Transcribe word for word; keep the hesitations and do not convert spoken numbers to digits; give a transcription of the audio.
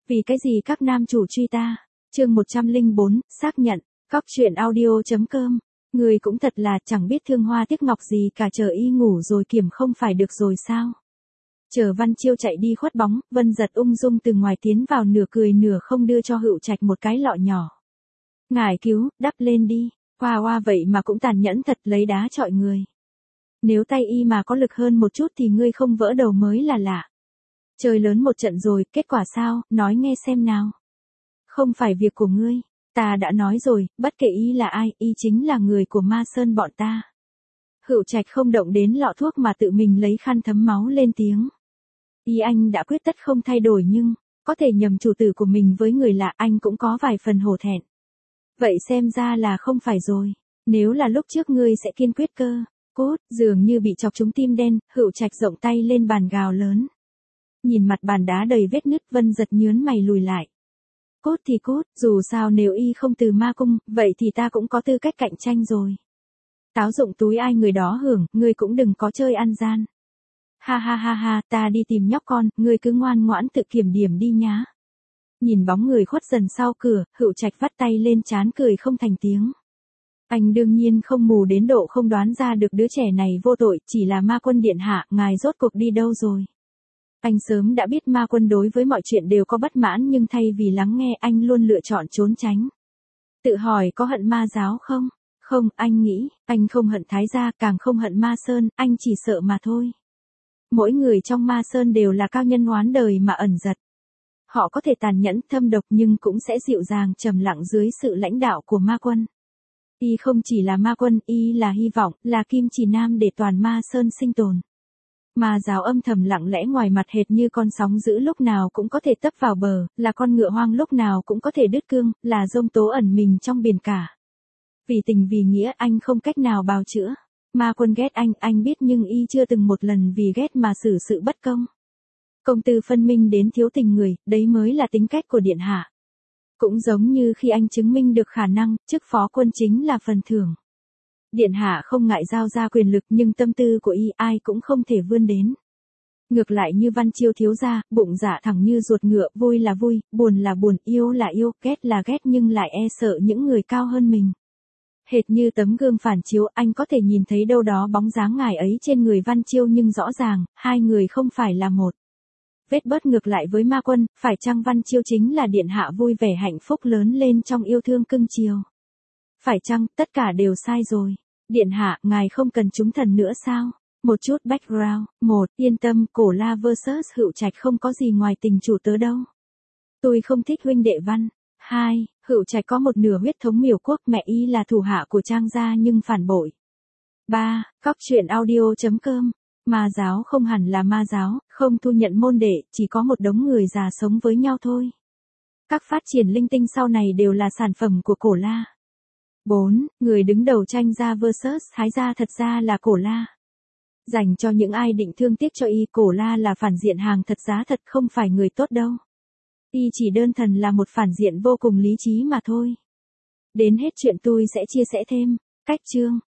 Vì cái gì các nam chủ truy ta? Chương một trăm lẻ bốn, xác nhận. Cóc truyện audio chấm com. Người cũng thật là chẳng biết thương hoa tiếc ngọc gì cả, chờ y ngủ rồi kiểm không phải được rồi sao? Chờ Văn Chiêu chạy đi khuất bóng, Vân Giật ung dung từ ngoài tiến vào, nửa cười nửa không đưa cho Hựu Trạch một cái lọ nhỏ. Ngài cứu, đắp lên đi. Hoa hoa vậy mà cũng tàn nhẫn thật, lấy đá chọi người. Nếu tay y mà có lực hơn một chút thì ngươi không vỡ đầu mới là lạ. Chơi lớn một trận rồi, kết quả sao, nói nghe xem nào. Không phải việc của ngươi, ta đã nói rồi, bất kể y là ai, y chính là người của Ma Sơn bọn ta. Hựu Trạch không động đến lọ thuốc mà tự mình lấy khăn thấm máu lên tiếng. Y anh đã quyết tất không thay đổi, nhưng có thể nhầm chủ tử của mình với người lạ, anh cũng có vài phần hổ thẹn. Vậy xem ra là không phải rồi. Nếu là lúc trước ngươi sẽ kiên quyết cơ. Cút, dường như bị chọc trúng tim đen, Hựu Trạch rộng tay lên bàn gào lớn. Nhìn mặt bàn đá đầy vết nứt, Vân Giật nhớn mày lùi lại. Cút thì cút, dù sao nếu y không từ ma cung, vậy thì ta cũng có tư cách cạnh tranh rồi. Táo dụng túi ai người đó hưởng, ngươi cũng đừng có chơi ăn gian. Ha ha ha ha, ta đi tìm nhóc con, ngươi cứ ngoan ngoãn tự kiểm điểm đi nhá. Nhìn bóng người khuất dần sau cửa, Hựu Trạch vắt tay lên trán cười không thành tiếng. Anh đương nhiên không mù đến độ không đoán ra được đứa trẻ này vô tội, chỉ là Ma Quân điện hạ, ngài rốt cuộc đi đâu rồi? Anh sớm đã biết Ma Quân đối với mọi chuyện đều có bất mãn, nhưng thay vì lắng nghe anh luôn lựa chọn trốn tránh. Tự hỏi có hận Ma giáo không? Không, anh nghĩ, anh không hận Thái gia, càng không hận Ma Sơn, anh chỉ sợ mà thôi. Mỗi người trong Ma Sơn đều là cao nhân oán đời mà ẩn giật. Họ có thể tàn nhẫn, thâm độc nhưng cũng sẽ dịu dàng, trầm lặng dưới sự lãnh đạo của Ma Quân. Y không chỉ là Ma Quân, y là hy vọng, là kim chỉ nam để toàn Ma Sơn sinh tồn. Ma giáo âm thầm lặng lẽ ngoài mặt hệt như con sóng dữ lúc nào cũng có thể tấp vào bờ, là con ngựa hoang lúc nào cũng có thể đứt cương, là giông tố ẩn mình trong biển cả. Vì tình vì nghĩa anh không cách nào bào chữa. Ma Quân ghét anh, anh biết, nhưng y chưa từng một lần vì ghét mà xử sự bất công. Công tư phân minh đến thiếu tình người, đấy mới là tính cách của điện hạ. Cũng giống như khi anh chứng minh được khả năng, chức phó quân chính là phần thưởng. Điện hạ không ngại giao ra quyền lực, nhưng tâm tư của y ai cũng không thể vươn đến. Ngược lại như Văn Chiêu thiếu gia, bụng dạ thẳng như ruột ngựa, vui là vui, buồn là buồn, yêu là yêu, ghét là ghét, nhưng lại e sợ những người cao hơn mình. Hệt như tấm gương phản chiếu, anh có thể nhìn thấy đâu đó bóng dáng ngài ấy trên người Văn Chiêu, nhưng rõ ràng, hai người không phải là một. Vết bớt ngược lại với Ma Quân, phải chăng Văn Chiêu chính là điện hạ vui vẻ hạnh phúc lớn lên trong yêu thương cưng chiều? Phải chăng, tất cả đều sai rồi? Điện hạ, ngài không cần chúng thần nữa sao? Một chút background. Một, yên tâm, Cổ La versus Hựu Trạch không có gì ngoài tình chủ tớ đâu. Tôi không thích huynh đệ Văn. Hai, Hựu Trạch có một nửa huyết thống Miểu quốc, mẹ y là thủ hạ của Trang gia nhưng phản bội. Ba, Cóc truyện audio chấm com. Ma giáo không hẳn là ma giáo, không thu nhận môn đệ, chỉ có một đống người già sống với nhau thôi. Các phát triển linh tinh sau này đều là sản phẩm của Cổ La. Bốn, người đứng đầu Tranh gia versus Thái gia thật ra là Cổ La. Dành cho những ai định thương tiếc cho y, Cổ La là phản diện hàng thật giá thật, không phải người tốt đâu. Y chỉ đơn thuần là một phản diện vô cùng lý trí mà thôi. Đến hết chuyện tôi sẽ chia sẻ thêm. Cách chương